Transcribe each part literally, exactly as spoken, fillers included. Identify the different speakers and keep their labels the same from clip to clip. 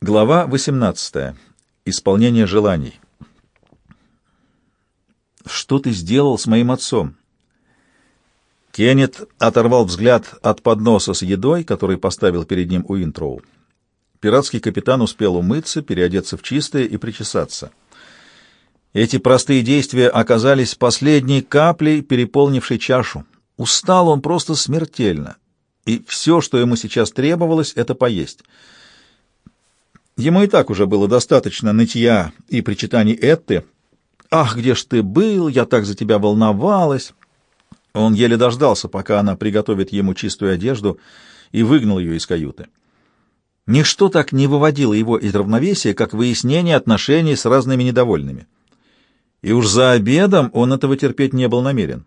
Speaker 1: Глава восемнадцатая. Исполнение желаний. «Что ты сделал с моим отцом?» Кеннет оторвал взгляд от подноса с едой, который поставил перед ним Уинтроу. Пиратский капитан успел умыться, переодеться в чистое и причесаться. Эти простые действия оказались последней каплей, переполнившей чашу. Устал он просто смертельно, и все, что ему сейчас требовалось, — это поесть. Ему и так уже было достаточно нытья и причитаний Этты. «Ах, где ж ты был? Я так за тебя волновалась!» Он еле дождался, пока она приготовит ему чистую одежду, и выгнал ее из каюты. Ничто так не выводило его из равновесия, как выяснение отношений с разными недовольными. И уж за обедом он этого терпеть не был намерен.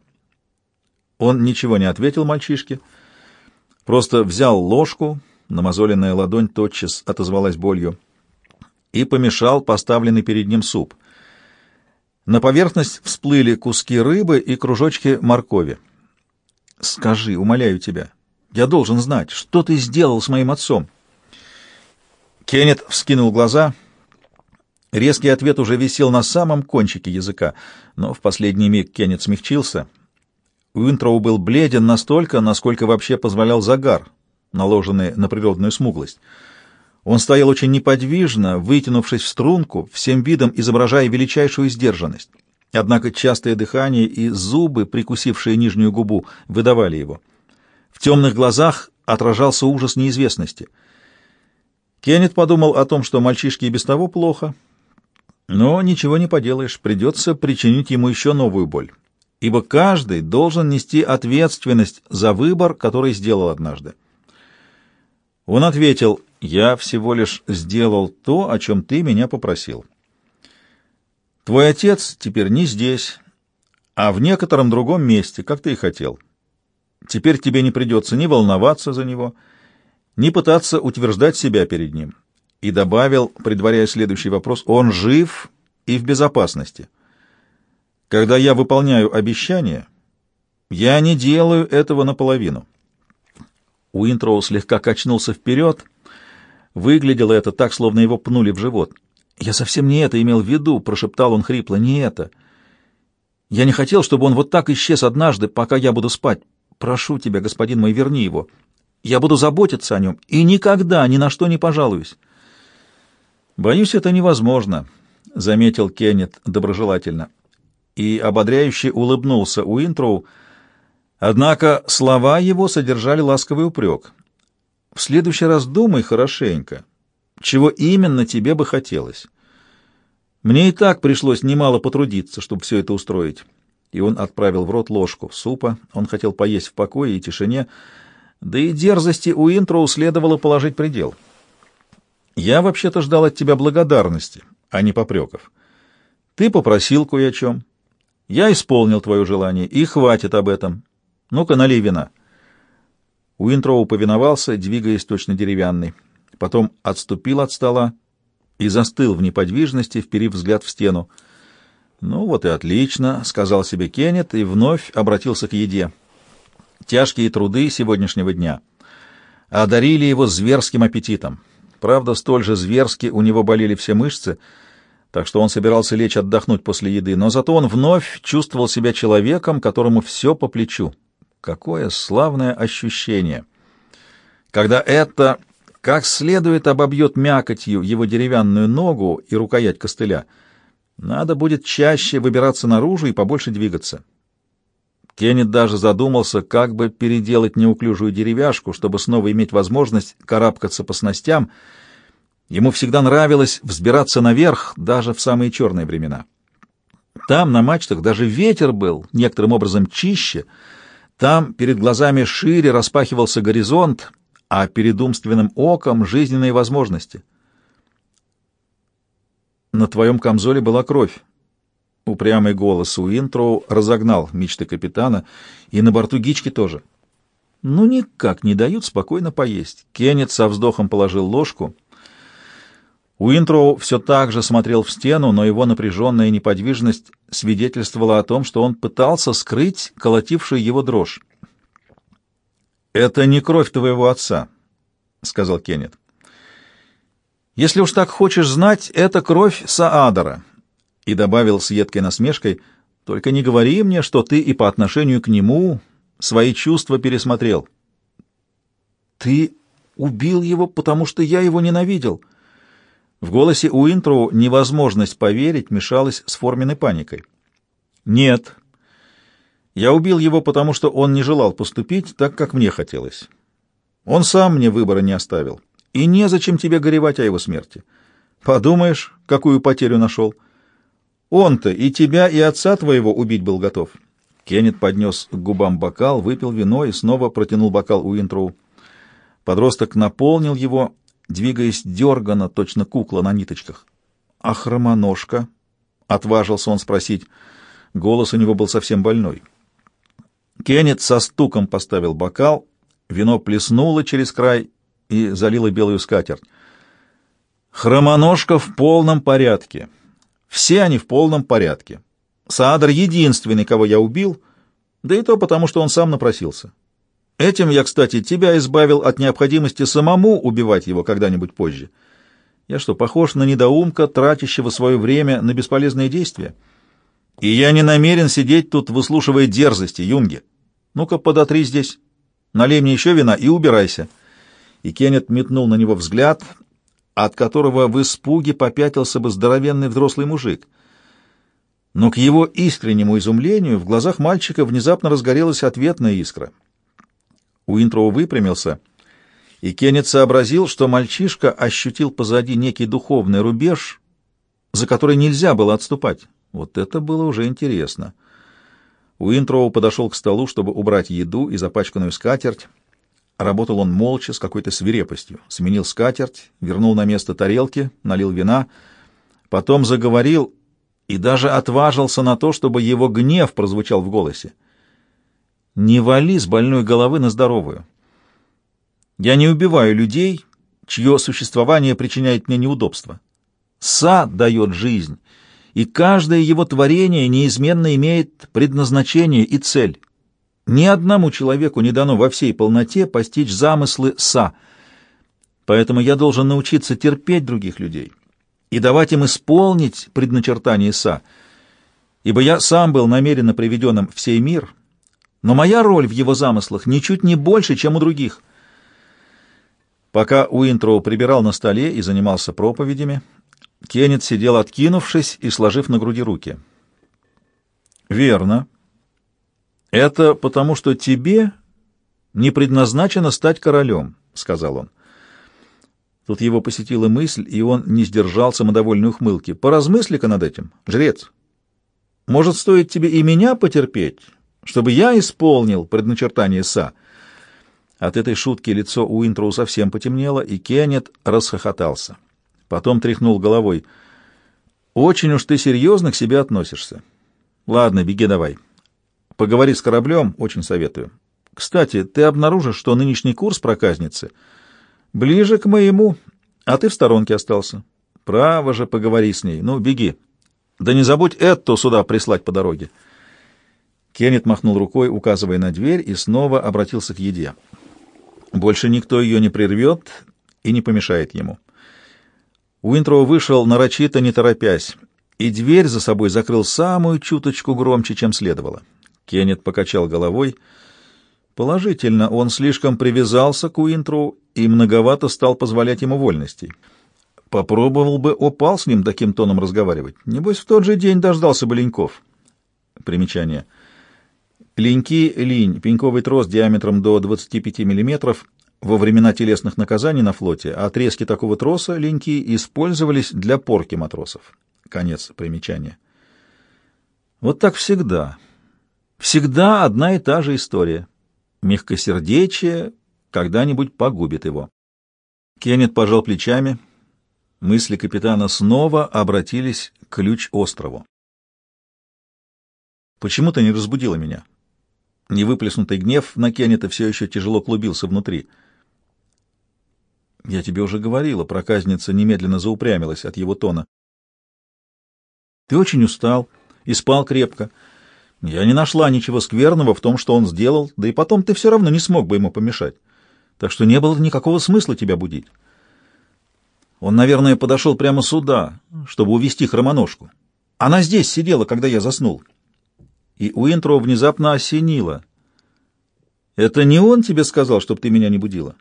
Speaker 1: Он ничего не ответил мальчишке, просто взял ложку, намазоленная ладонь тотчас отозвалась болью, и помешал поставленный перед ним суп. На поверхность всплыли куски рыбы и кружочки моркови. «Скажи, умоляю тебя, я должен знать, что ты сделал с моим отцом?» Кеннет вскинул глаза. Резкий ответ уже висел на самом кончике языка, но в последний миг Кеннет смягчился. Уинтроу был бледен настолько, насколько вообще позволял загар, наложенный на природную смуглость. Он стоял очень неподвижно, вытянувшись в струнку, всем видом изображая величайшую сдержанность. Однако частое дыхание и зубы, прикусившие нижнюю губу, выдавали его. В темных глазах отражался ужас неизвестности. Кеннет подумал о том, что мальчишке и без того плохо, но ничего не поделаешь, придется причинить ему еще новую боль, ибо каждый должен нести ответственность за выбор, который сделал однажды. Он ответил: «Я всего лишь сделал то, о чем ты меня попросил. Твой отец теперь не здесь, а в некотором другом месте, как ты и хотел. Теперь тебе не придется ни волноваться за него, ни пытаться утверждать себя перед ним». И добавил, предваряя следующий вопрос: «Он жив и в безопасности. Когда я выполняю обещание, я не делаю этого наполовину». Уинтроу слегка качнулся вперед. Выглядело это так, словно его пнули в живот. «Я совсем не это имел в виду», — прошептал он хрипло, — «не это. Я не хотел, чтобы он вот так исчез однажды, пока я буду спать. Прошу тебя, господин мой, верни его. Я буду заботиться о нем и никогда ни на что не пожалуюсь». «Боюсь, это невозможно», — заметил Кеннет доброжелательно. И ободряюще улыбнулся Уинтроу, однако слова его содержали ласковый упрек. «В следующий раз думай хорошенько, чего именно тебе бы хотелось. Мне и так пришлось немало потрудиться, чтобы все это устроить». И он отправил в рот ложку супа. Он хотел поесть в покое и тишине, да и дерзости Уинтроу следовало положить предел. «Я вообще-то ждал от тебя благодарности, а не попреков. Ты попросил кое о чем. Я исполнил твое желание, и хватит об этом. Ну-ка, налей вина». Уинтроу повиновался, двигаясь точно деревянный. Потом отступил от стола и застыл в неподвижности, вперив взгляд в стену. «Ну вот и отлично», — сказал себе Кеннет и вновь обратился к еде. Тяжкие труды сегодняшнего дня одарили его зверским аппетитом. Правда, столь же зверски у него болели все мышцы, так что он собирался лечь отдохнуть после еды, но зато он вновь чувствовал себя человеком, которому все по плечу. Какое славное ощущение! Когда это как следует обобьет мякотью его деревянную ногу и рукоять костыля, надо будет чаще выбираться наружу и побольше двигаться. Кеннет даже задумался, как бы переделать неуклюжую деревяшку, чтобы снова иметь возможность карабкаться по снастям. Ему всегда нравилось взбираться наверх, даже в самые черные времена. Там, на мачтах, даже ветер был некоторым образом чище. Там перед глазами шире распахивался горизонт, а перед умственным оком — жизненные возможности. «На твоем камзоле была кровь». Упрямый голос Уинтроу разогнал мечты капитана, и на борту Гички тоже. «Ну, никак не дают спокойно поесть». Кеннет со вздохом положил ложку. Уинтроу все так же смотрел в стену, но его напряженная неподвижность свидетельствовала о том, что он пытался скрыть колотившую его дрожь. «Это не кровь твоего отца», — сказал Кеннет. Если уж так хочешь знать, это кровь Саадара. И добавил с едкой насмешкой: только не говори мне, что ты и по отношению к нему свои чувства пересмотрел. Ты убил его, потому что я его ненавидел. В голосе Уинтроу невозможность поверить мешалась с форменной паникой. Нет. Я убил его, потому что он не желал поступить так, как мне хотелось. Он сам мне выбора не оставил. И незачем тебе горевать о его смерти. Подумаешь, какую потерю нашел. Он-то и тебя, и отца твоего убить был готов. Кеннет поднес к губам бокал, выпил вино и снова протянул бокал Уинтроу. Подросток наполнил его, двигаясь дерганно, точно кукла на ниточках. — А хромоножка? — отважился он спросить. Голос у него был совсем больной. Кеннет со стуком поставил бокал, вино плеснуло через край и залило белую скатерть. Хромоножка в полном порядке. Все они в полном порядке. Саадар единственный, кого я убил, да и то потому, что он сам напросился. Этим я, кстати, тебя избавил от необходимости самому убивать его когда-нибудь позже. Я что, похож на недоумка, тратящего свое время на бесполезные действия? И я не намерен сидеть тут, выслушивая дерзости, Юнги. Ну-ка, подотри здесь, налей мне еще вина и убирайся. И Кеннет метнул на него взгляд, от которого в испуге попятился бы здоровенный взрослый мужик. Но к его искреннему изумлению в глазах мальчика внезапно разгорелась ответная искра. Уинтроу выпрямился, и Кеннет сообразил, что мальчишка ощутил позади некий духовный рубеж, за который нельзя было отступать. Вот это было уже интересно. Уинтроу подошел к столу, чтобы убрать еду и запачканную скатерть. Работал он молча, с какой-то свирепостью. Сменил скатерть, вернул на место тарелки, налил вина, потом заговорил и даже отважился на то, чтобы его гнев прозвучал в голосе. «Не вали с больной головы на здоровую. Я не убиваю людей, чье существование причиняет мне неудобства. Са дает жизнь, и каждое его творение неизменно имеет предназначение и цель. Ни одному человеку не дано во всей полноте постичь замыслы Са. Поэтому я должен научиться терпеть других людей и давать им исполнить предначертание Са, ибо я сам был намеренно приведенным в сей мир, но моя роль в его замыслах ничуть не больше, чем у других». Пока Уинтроу прибирал на столе и занимался проповедями, Кеннет сидел, откинувшись и сложив на груди руки. «Верно. Это потому, что тебе не предназначено стать королем», — сказал он. Тут его посетила мысль, и он не сдержал самодовольной ухмылки. «Поразмысли-ка над этим, жрец. Может, стоит тебе и меня потерпеть, чтобы я исполнил предначертание Са?» От этой шутки лицо Уинтроу совсем потемнело, и Кеннет расхохотался. Потом тряхнул головой. «Очень уж ты серьезно к себе относишься. Ладно, беги давай. Поговори с кораблем, очень советую. Кстати, ты обнаружишь, что нынешний курс проказницы ближе к моему, а ты в сторонке остался. Право же, поговори с ней. Ну, беги. Да не забудь Эту сюда прислать по дороге». Кеннет махнул рукой, указывая на дверь, и снова обратился к еде. Больше никто ее не прервет и не помешает ему. Уинтроу вышел нарочито, не торопясь, и дверь за собой закрыл самую чуточку громче, чем следовало. Кеннет покачал головой. Положительно, он слишком привязался к Уинтроу и многовато стал позволять ему вольностей. Попробовал бы опал с ним таким тоном разговаривать. Небось, в тот же день дождался бы леньков. Примечание. Леньки — линь, пеньковый трос диаметром до двадцати пяти миллиметров. Во времена телесных наказаний на флоте отрезки такого троса, леньки, использовались для порки матросов. Конец примечания. Вот так всегда. Всегда одна и та же история. Мягкосердечие когда-нибудь погубит его. Кеннет пожал плечами. Мысли капитана снова обратились к ключ-острову. «Почему ты не разбудила меня?» Невыплеснутый гнев на Кеннета все еще тяжело клубился внутри. «Я тебе уже говорила», — проказница немедленно заупрямилась от его тона. «Ты очень устал и спал крепко. Я не нашла ничего скверного в том, что он сделал, да и потом ты все равно не смог бы ему помешать. Так что не было никакого смысла тебя будить». Он, наверное, подошел прямо сюда, чтобы увести хромоножку. Она здесь сидела, когда я заснул. И Уинтроу внезапно осенило. «Это не он тебе сказал, чтобы ты меня не будила?»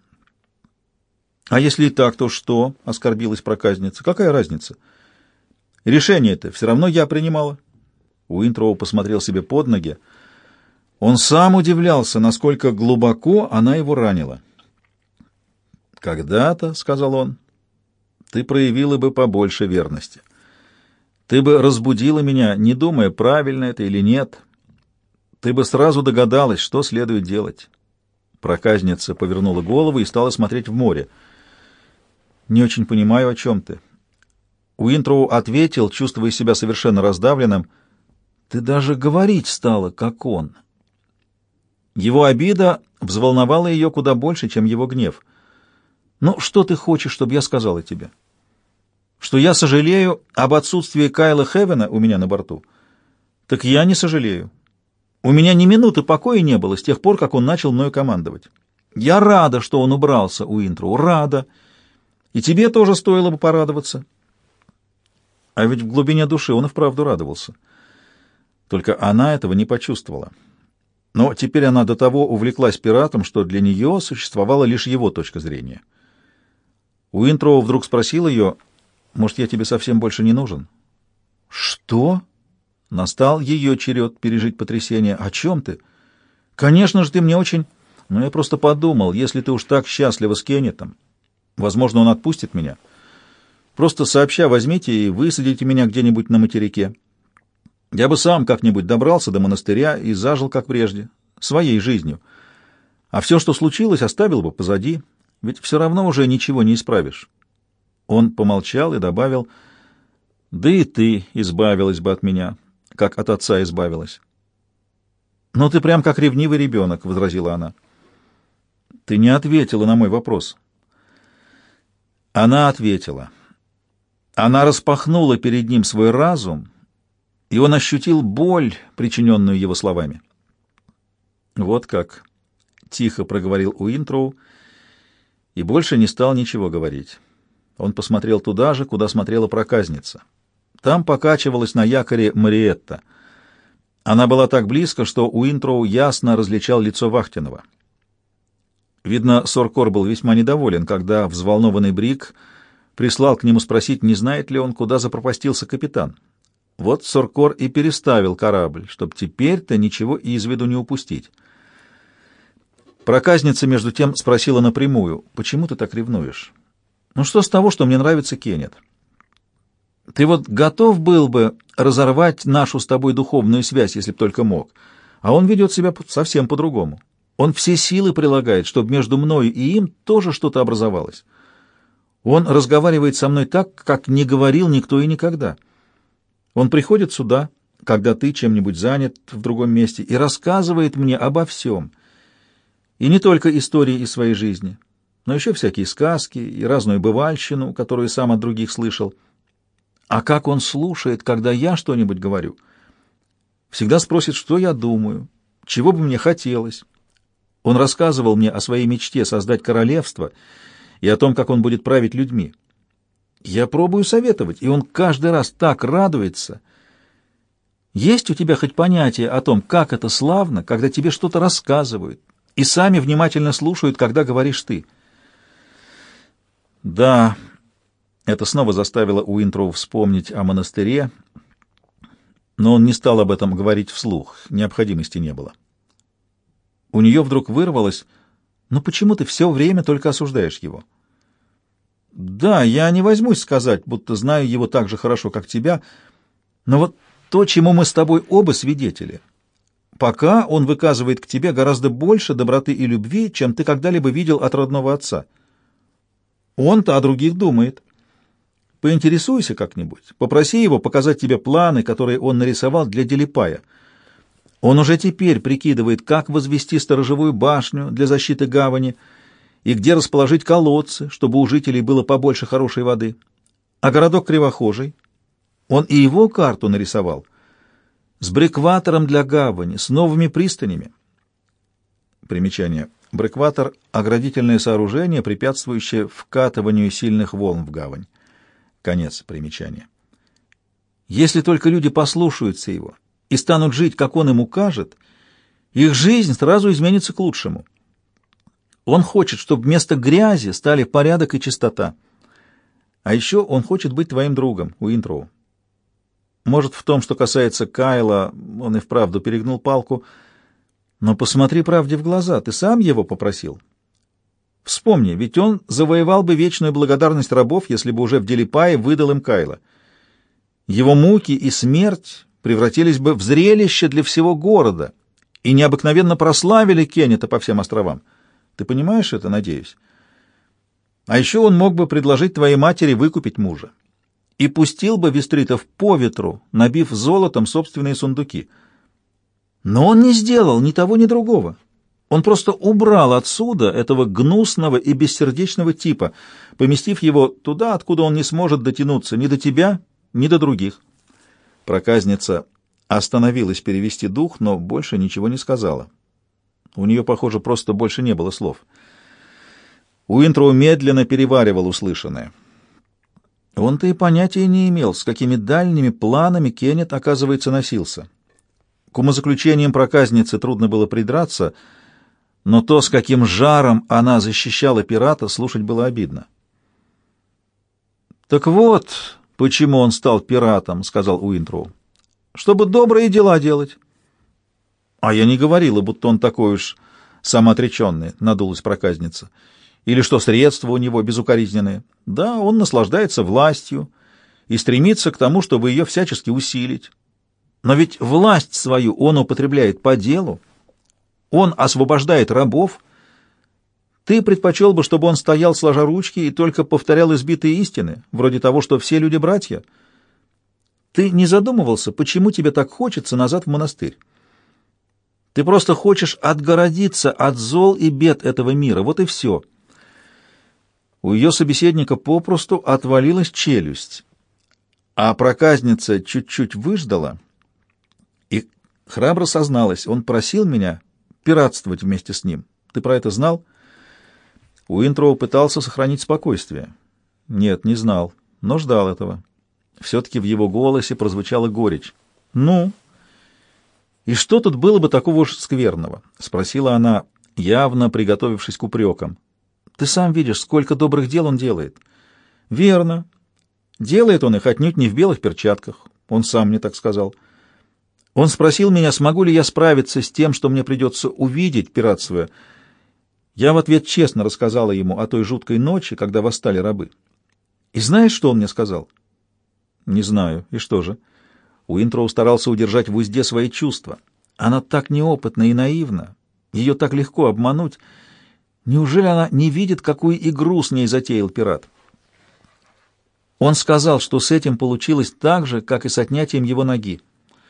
Speaker 1: «А если и так, то что?» — оскорбилась проказница. «Какая разница? Решение-то все равно я принимала». Уинтроу посмотрел себе под ноги. Он сам удивлялся, насколько глубоко она его ранила. «Когда-то, — сказал он, — ты проявила бы побольше верности. Ты бы разбудила меня, не думая, правильно это или нет. Ты бы сразу догадалась, что следует делать». Проказница повернула голову и стала смотреть в море. «Не очень понимаю, о чем ты». Уинтроу ответил, чувствуя себя совершенно раздавленным. «Ты даже говорить стала, как он». Его обида взволновала ее куда больше, чем его гнев. «Ну, что ты хочешь, чтобы я сказала тебе? Что я сожалею об отсутствии Кайла Хевена у меня на борту? Так я не сожалею. У меня ни минуты покоя не было с тех пор, как он начал мною командовать. Я рада, что он убрался, Уинтроу, рада. И тебе тоже стоило бы порадоваться». А ведь в глубине души он и вправду радовался. Только она этого не почувствовала. Но теперь она до того увлеклась пиратом, что для нее существовала лишь его точка зрения. Уинтроу вдруг спросил ее: «Может, я тебе совсем больше не нужен?» «Что?» Настал ее черед пережить потрясение. «О чем ты? Конечно же, ты мне очень...» «Но я просто подумал, если ты уж так счастлива с Кеннетом, возможно, он отпустит меня. Просто сообща возьмите и высадите меня где-нибудь на материке. Я бы сам как-нибудь добрался до монастыря и зажил, как прежде, своей жизнью. А все, что случилось, оставил бы позади, ведь все равно уже ничего не исправишь». Он помолчал и добавил: «Да и ты избавилась бы от меня, как от отца избавилась». «Но ты прям как ревнивый ребенок», — возразила она. «Ты не ответила на мой вопрос». Она ответила. Она распахнула перед ним свой разум, и он ощутил боль, причиненную его словами. «Вот как», — тихо проговорил Уинтроу, и больше не стал ничего говорить. Он посмотрел туда же, куда смотрела проказница. Там покачивалась на якоре Мариетта. Она была так близко, что Уинтроу ясно различал лицо вахтенного. Видно, Соркор был весьма недоволен, когда взволнованный Брик прислал к нему спросить, не знает ли он, куда запропастился капитан. Вот Соркор и переставил корабль, чтобы теперь-то ничего из виду не упустить. Проказница, между тем, спросила напрямую: «Почему ты так ревнуешь? Ну что с того, что мне нравится Кеннет? Ты вот готов был бы разорвать нашу с тобой духовную связь, если б только мог, а он ведет себя совсем по-другому. Он все силы прилагает, чтобы между мною и им тоже что-то образовалось. Он разговаривает со мной так, как не говорил никто и никогда. Он приходит сюда, когда ты чем-нибудь занят в другом месте, и рассказывает мне обо всем. И не только истории из своей жизни, но еще всякие сказки и разную бывальщину, которую сам от других слышал. А как он слушает, когда я что-нибудь говорю? Всегда спросит, что я думаю, чего бы мне хотелось. Он рассказывал мне о своей мечте создать королевство и о том, как он будет править людьми. Я пробую советовать, и он каждый раз так радуется. Есть у тебя хоть понятие о том, как это славно, когда тебе что-то рассказывают, и сами внимательно слушают, когда говоришь ты?» Да, это снова заставило Уинтроу вспомнить о монастыре, но он не стал об этом говорить вслух, необходимости не было. У нее вдруг вырвалось: «Ну почему ты все время только осуждаешь его?» «Да, я не возьмусь сказать, будто знаю его так же хорошо, как тебя, но вот то, чему мы с тобой оба свидетели, пока он выказывает к тебе гораздо больше доброты и любви, чем ты когда-либо видел от родного отца. Он-то о других думает. Поинтересуйся как-нибудь, попроси его показать тебе планы, которые он нарисовал для Делипая. Он уже теперь прикидывает, как возвести сторожевую башню для защиты гавани и где расположить колодцы, чтобы у жителей было побольше хорошей воды. А городок Кривохожий, он и его карту нарисовал, с брикватором для гавани, с новыми пристанями». Примечание. Брекватер — оградительное сооружение, препятствующее вкатыванию сильных волн в гавань. Конец примечания. Если только люди послушаются его и станут жить, как он им укажет, их жизнь сразу изменится к лучшему. Он хочет, чтобы вместо грязи стали порядок и чистота. А еще он хочет быть твоим другом, Уинтроу. Может, в том, что касается Кайла, он и вправду перегнул палку, но посмотри правде в глаза, ты сам его попросил. Вспомни, ведь он завоевал бы вечную благодарность рабов, если бы уже в Делипае выдал им Кайла. Его муки и смерть превратились бы в зрелище для всего города и необыкновенно прославили Кеннета по всем островам. Ты понимаешь это, надеюсь? А еще он мог бы предложить твоей матери выкупить мужа и пустил бы вестритов по ветру, набив золотом собственные сундуки. Но он не сделал ни того, ни другого. Он просто убрал отсюда этого гнусного и бессердечного типа, поместив его туда, откуда он не сможет дотянуться ни до тебя, ни до других. Проказница остановилась перевести дух, но больше ничего не сказала. У нее, похоже, просто больше не было слов. Уинтроу медленно переваривал услышанное. Он-то и понятия не имел, с какими дальними планами Кеннет, оказывается, носился. К умозаключениям проказницы трудно было придраться, но то, с каким жаром она защищала пирата, слушать было обидно. «Так вот, почему он стал пиратом», — сказал Уинтроу. «Чтобы добрые дела делать». «А я не говорила, будто он такой уж самоотреченный», — надулась проказница. «Или что средства у него безукоризненные. Да, он наслаждается властью и стремится к тому, чтобы ее всячески усилить. Но ведь власть свою он употребляет по делу. Он освобождает рабов. Ты предпочел бы, чтобы он стоял сложа ручки и только повторял избитые истины, вроде того, что все люди братья? Ты не задумывался, почему тебе так хочется назад в монастырь? Ты просто хочешь отгородиться от зол и бед этого мира, вот и все». У ее собеседника попросту отвалилась челюсть, а проказница чуть-чуть выждала и храбро созналась: он просил меня пиратствовать вместе с ним. Ты про это знал? Уинтроу пытался сохранить спокойствие. Нет, не знал, но ждал этого. Все-таки в его голосе прозвучала горечь. «Ну? И что тут было бы такого уж скверного?» — спросила она, явно приготовившись к упрекам. «Ты сам видишь, сколько добрых дел он делает». «Верно. Делает он их отнюдь не в белых перчатках. Он сам мне так сказал. Он спросил меня, смогу ли я справиться с тем, что мне придется увидеть, пиратствуя. Я в ответ честно рассказала ему о той жуткой ночи, когда восстали рабы. И знаешь, что он мне сказал?» «Не знаю. И что же?» Уинтроу старался удержать в узде свои чувства. Она так неопытна и наивна. Ее так легко обмануть. Неужели она не видит, какую игру с ней затеял пират? Он сказал, что с этим получилось так же, как и с отнятием его ноги.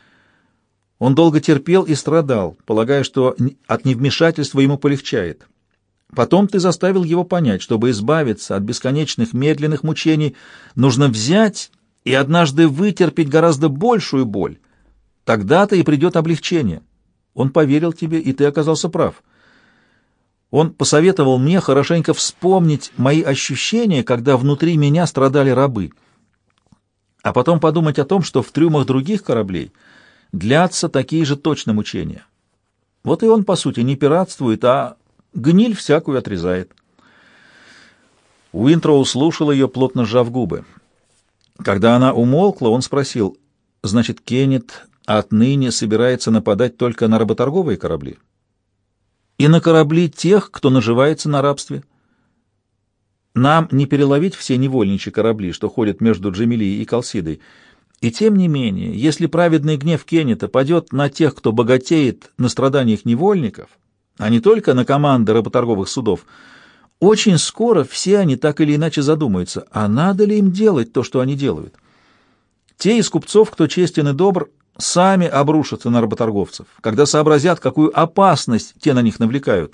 Speaker 1: Он долго терпел и страдал, полагая, что от невмешательства ему полегчает. Потом ты заставил его понять, чтобы избавиться от бесконечных медленных мучений, нужно взять и однажды вытерпеть гораздо большую боль. Тогда-то и придет облегчение. Он поверил тебе, и ты оказался прав. Он посоветовал мне хорошенько вспомнить мои ощущения, когда внутри меня страдали рабы, а потом подумать о том, что в трюмах других кораблей длятся такие же точно мучения. Вот и он, по сути, не пиратствует, а гниль всякую отрезает. Уинтроу слушал ее, плотно сжав губы. Когда она умолкла, он спросил: «Значит, Кеннет отныне собирается нападать только на работорговые корабли? И на корабли тех, кто наживается на рабстве? Нам не переловить все невольничьи корабли, что ходят между Джамилией и Калсидой. И тем не менее, если праведный гнев Кеннета падет на тех, кто богатеет на страданиях невольников, а не только на команды работорговых судов, очень скоро все они так или иначе задумаются, а надо ли им делать то, что они делают. Те из купцов, кто честен и добр, сами обрушатся на работорговцев, когда сообразят, какую опасность те на них навлекают.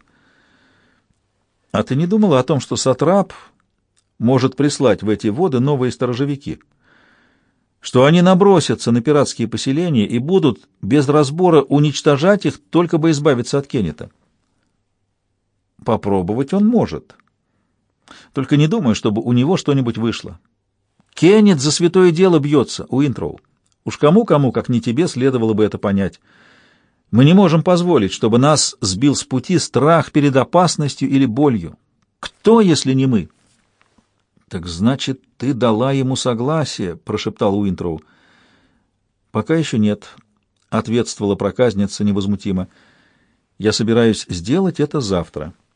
Speaker 1: А ты не думала о том, что сатрап может прислать в эти воды новые сторожевики? Что они набросятся на пиратские поселения и будут без разбора уничтожать их, только бы избавиться от Кеннета? Попробовать он может. Только не думаю, чтобы у него что-нибудь вышло. Кеннет за святое дело бьется, Уинтроу. Уж кому-кому, как не тебе, следовало бы это понять. Мы не можем позволить, чтобы нас сбил с пути страх перед опасностью или болью. Кто, если не мы? — Так значит, ты дала ему согласие, — прошептал Уинтроу. — Пока еще нет, — ответствовала проказница невозмутимо. — Я собираюсь сделать это завтра. —